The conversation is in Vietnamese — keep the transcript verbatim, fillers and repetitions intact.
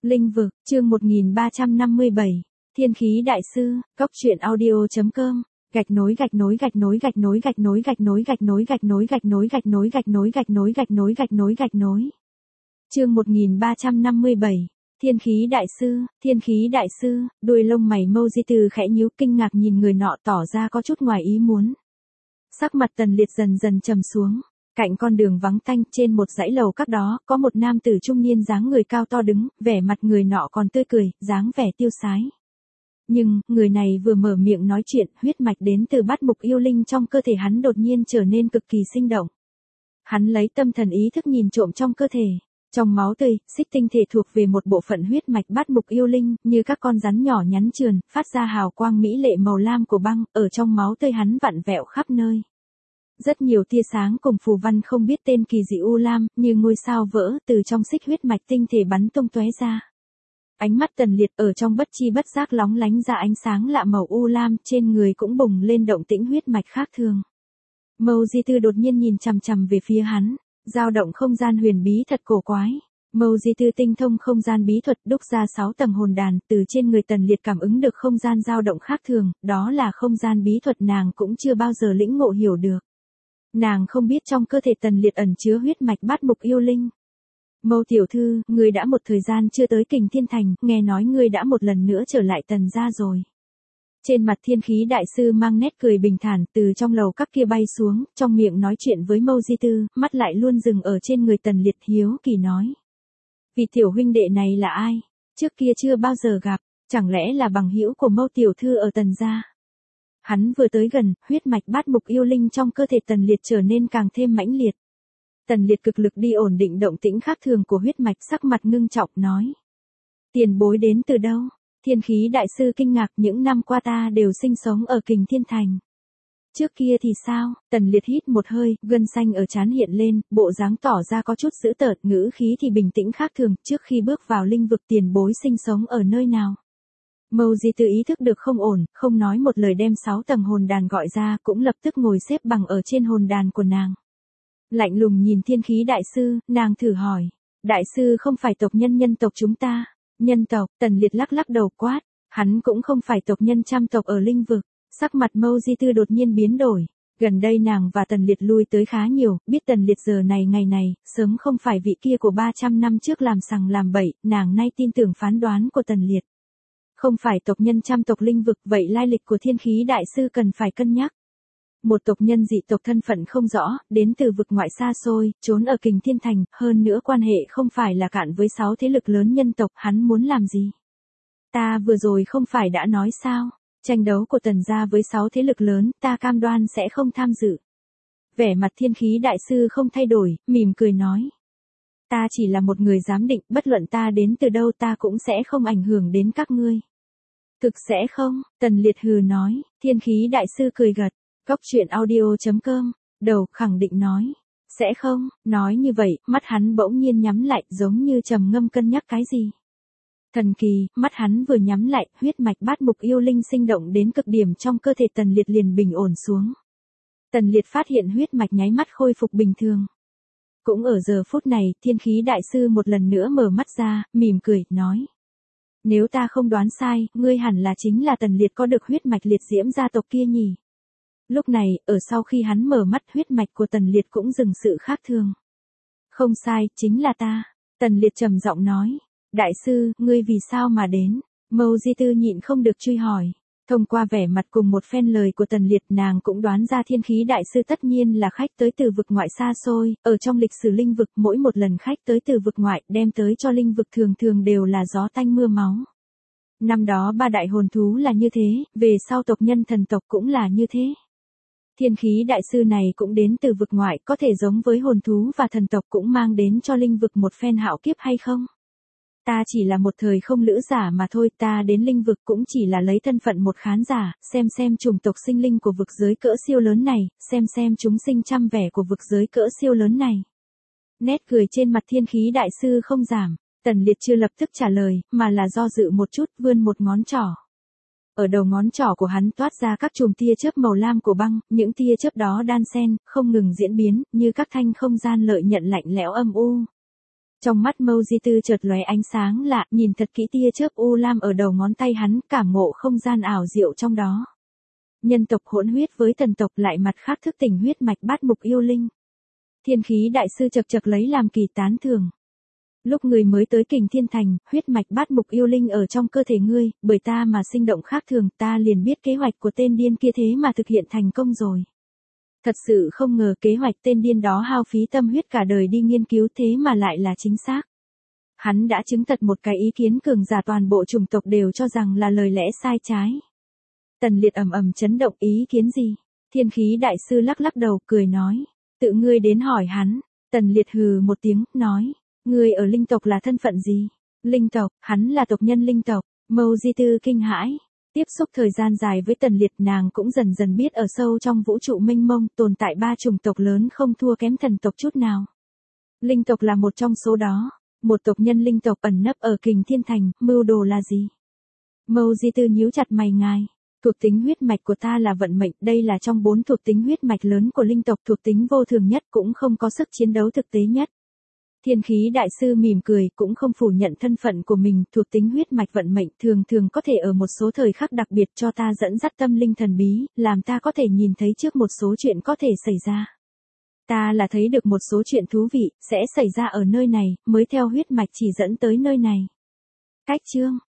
Linh vực, chương một nghìn ba trăm năm mươi bảy, Thiên khí đại sư, cốc truyện audio.com, gạch nối gạch nối gạch nối gạch nối gạch nối gạch nối gạch nối gạch nối gạch nối gạch nối gạch nối gạch nối gạch nối gạch nối gạch nối. Chương một nghìn ba trăm năm mươi bảy, Thiên khí đại sư, Thiên khí đại sư, đuôi lông mày Mâu Di Từ khẽ nhíu kinh ngạc nhìn người nọ tỏ ra có chút ngoài ý muốn. Sắc mặt Tần Liệt dần dần trầm xuống. Cạnh con đường vắng tanh trên một dãy lầu các đó, có một nam tử trung niên dáng người cao to đứng, vẻ mặt người nọ còn tươi cười, dáng vẻ tiêu sái. Nhưng, người này vừa mở miệng nói chuyện, huyết mạch đến từ bát mục yêu linh trong cơ thể hắn đột nhiên trở nên cực kỳ sinh động. Hắn lấy tâm thần ý thức nhìn trộm trong cơ thể. Trong máu tươi, xích tinh thể thuộc về một bộ phận huyết mạch bát mục yêu linh, như các con rắn nhỏ nhắn trườn, phát ra hào quang mỹ lệ màu lam của băng, ở trong máu tươi hắn vặn vẹo khắp nơi. Rất nhiều tia sáng cùng phù văn không biết tên kỳ dị u lam, như ngôi sao vỡ, từ trong xích huyết mạch tinh thể bắn tung tóe ra. Ánh mắt Tần Liệt ở trong bất chi bất giác lóng lánh ra ánh sáng lạ màu u lam, trên người cũng bùng lên động tĩnh huyết mạch khác thường. Mâu Di Tư đột nhiên nhìn chằm chằm về phía hắn, dao động không gian huyền bí thật cổ quái. Mâu Di Tư tinh thông không gian bí thuật, đúc ra sáu tầng hồn đàn, từ trên người Tần Liệt cảm ứng được không gian dao động khác thường, đó là không gian bí thuật nàng cũng chưa bao giờ lĩnh ngộ hiểu được. Nàng không biết trong cơ thể Tần Liệt ẩn chứa huyết mạch bát mục yêu linh. Mâu tiểu thư, ngươi đã một thời gian chưa tới Kình Thiên Thành, nghe nói ngươi đã một lần nữa trở lại Tần gia rồi. Trên mặt Thiên khí đại sư mang nét cười bình thản, từ trong lầu các kia bay xuống, trong miệng nói chuyện với Mâu Di Tư, mắt lại luôn dừng ở trên người Tần Liệt, hiếu kỳ nói. Vị tiểu huynh đệ này là ai? Trước kia chưa bao giờ gặp, chẳng lẽ là bằng hữu của Mâu tiểu thư ở Tần gia? Hắn vừa tới gần, huyết mạch bát mục yêu linh trong cơ thể Tần Liệt trở nên càng thêm mãnh liệt. Tần Liệt cực lực đi ổn định động tĩnh khác thường của huyết mạch, sắc mặt ngưng trọng nói. Tiền bối đến từ đâu? Thiên khí đại sư kinh ngạc, những năm qua ta đều sinh sống ở Kình Thiên Thành. Trước kia thì sao? Tần Liệt hít một hơi, gân xanh ở trán hiện lên, bộ dáng tỏ ra có chút dữ tợn, ngữ khí thì bình tĩnh khác thường, trước khi bước vào linh vực tiền bối sinh sống ở nơi nào? Mâu Di Tư ý thức được không ổn, không nói một lời đem sáu tầng hồn đàn gọi ra, cũng lập tức ngồi xếp bằng ở trên hồn đàn của nàng. Lạnh lùng nhìn Thiên khí đại sư, nàng thử hỏi. Đại sư không phải tộc nhân nhân tộc chúng ta. Nhân tộc, Tần Liệt lắc lắc đầu quát. Hắn cũng không phải tộc nhân trăm tộc ở linh vực. Sắc mặt Mâu Di Tư đột nhiên biến đổi. Gần đây nàng và Tần Liệt lui tới khá nhiều, biết Tần Liệt giờ này ngày này, sớm không phải vị kia của ba trăm năm trước làm sằng làm bậy, nàng nay tin tưởng phán đoán của Tần Liệt. Không phải tộc nhân trăm tộc linh vực, vậy lai lịch của Thiên khí đại sư cần phải cân nhắc. Một tộc nhân dị tộc thân phận không rõ, đến từ vực ngoại xa xôi, trốn ở Kình Thiên Thành, hơn nữa quan hệ không phải là cạn với sáu thế lực lớn nhân tộc, hắn muốn làm gì? Ta vừa rồi không phải đã nói sao? Tranh đấu của Tần gia với sáu thế lực lớn, ta cam đoan sẽ không tham dự. Vẻ mặt Thiên khí đại sư không thay đổi, mỉm cười nói. Ta chỉ là một người giám định, bất luận ta đến từ đâu ta cũng sẽ không ảnh hưởng đến các ngươi. Thực sẽ không? Tần Liệt hừ nói. Thiên khí đại sư cười gật. Cốc truyện audio.com, đầu khẳng định nói. Sẽ không? Nói như vậy, mắt hắn bỗng nhiên nhắm lại, giống như trầm ngâm cân nhắc cái gì. Thần kỳ, mắt hắn vừa nhắm lại, huyết mạch bát mục yêu linh sinh động đến cực điểm trong cơ thể Tần Liệt liền bình ổn xuống. Tần Liệt phát hiện huyết mạch nháy mắt khôi phục bình thường. Cũng ở giờ phút này, Thiên khí đại sư một lần nữa mở mắt ra, mỉm cười, nói. Nếu ta không đoán sai, ngươi hẳn là chính là Tần Liệt có được huyết mạch liệt diễm gia tộc kia nhỉ. Lúc này, ở sau khi hắn mở mắt, huyết mạch của Tần Liệt cũng dừng sự khác thường. Không sai, chính là ta. Tần Liệt trầm giọng nói. Đại sư, ngươi vì sao mà đến? Mâu Di Tư nhịn không được truy hỏi. Thông qua vẻ mặt cùng một phen lời của Tần Liệt, nàng cũng đoán ra Thiên khí đại sư tất nhiên là khách tới từ vực ngoại xa xôi, ở trong lịch sử linh vực mỗi một lần khách tới từ vực ngoại đem tới cho linh vực thường thường đều là gió tanh mưa máu. Năm đó ba đại hồn thú là như thế, về sau tộc nhân thần tộc cũng là như thế. Thiên khí đại sư này cũng đến từ vực ngoại, có thể giống với hồn thú và thần tộc cũng mang đến cho linh vực một phen hạo kiếp hay không? Ta chỉ là một thời không lữ giả mà thôi, ta đến linh vực cũng chỉ là lấy thân phận một khán giả, xem xem chủng tộc sinh linh của vực giới cỡ siêu lớn này, xem xem chúng sinh trăm vẻ của vực giới cỡ siêu lớn này. Nét cười trên mặt Thiên khí đại sư không giảm, Tần Liệt chưa lập tức trả lời, mà là do dự một chút, vươn một ngón trỏ. Ở đầu ngón trỏ của hắn toát ra các chùm tia chớp màu lam của băng, những tia chớp đó đan xen, không ngừng diễn biến, như các thanh không gian lợi nhận lạnh lẽo âm u. Trong mắt Mâu Di Tư chợt lóe ánh sáng lạ, nhìn thật kỹ tia chớp u lam ở đầu ngón tay hắn, cảm ngộ không gian ảo diệu trong đó. Nhân tộc hỗn huyết với thần tộc lại mặt khác thức tỉnh huyết mạch bát mục yêu linh. Thiên khí đại sư chật chật lấy làm kỳ tán thưởng. Lúc người mới tới Kình Thiên Thành, huyết mạch bát mục yêu linh ở trong cơ thể ngươi, bởi ta mà sinh động khác thường, ta liền biết kế hoạch của tên điên kia thế mà thực hiện thành công rồi. Thật sự không ngờ kế hoạch tên điên đó hao phí tâm huyết cả đời đi nghiên cứu thế mà lại là chính xác. Hắn đã chứng thật một cái ý kiến cường giả toàn bộ chủng tộc đều cho rằng là lời lẽ sai trái. Tần Liệt ầm ầm chấn động, ý kiến gì? Thiên khí đại sư lắc lắc đầu cười nói. Tự ngươi đến hỏi hắn. Tần Liệt hừ một tiếng, nói. Ngươi ở linh tộc là thân phận gì? Linh tộc, hắn là tộc nhân linh tộc. Mâu Di Tư kinh hãi. Tiếp xúc thời gian dài với Tần Liệt, nàng cũng dần dần biết ở sâu trong vũ trụ mênh mông tồn tại ba chủng tộc lớn không thua kém thần tộc chút nào. Linh tộc là một trong số đó. Một tộc nhân linh tộc ẩn nấp ở Kình Thiên Thành, mưu đồ là gì? Mâu Di Tư nhíu chặt mày ngài. Thuộc tính huyết mạch của ta là vận mệnh, đây là trong bốn thuộc tính huyết mạch lớn của linh tộc, thuộc tính vô thường nhất cũng không có sức chiến đấu thực tế nhất. Thiên khí đại sư mỉm cười, cũng không phủ nhận thân phận của mình, thuộc tính huyết mạch vận mệnh thường thường có thể ở một số thời khắc đặc biệt cho ta dẫn dắt tâm linh thần bí, làm ta có thể nhìn thấy trước một số chuyện có thể xảy ra. Ta là thấy được một số chuyện thú vị, sẽ xảy ra ở nơi này, mới theo huyết mạch chỉ dẫn tới nơi này. Cách chương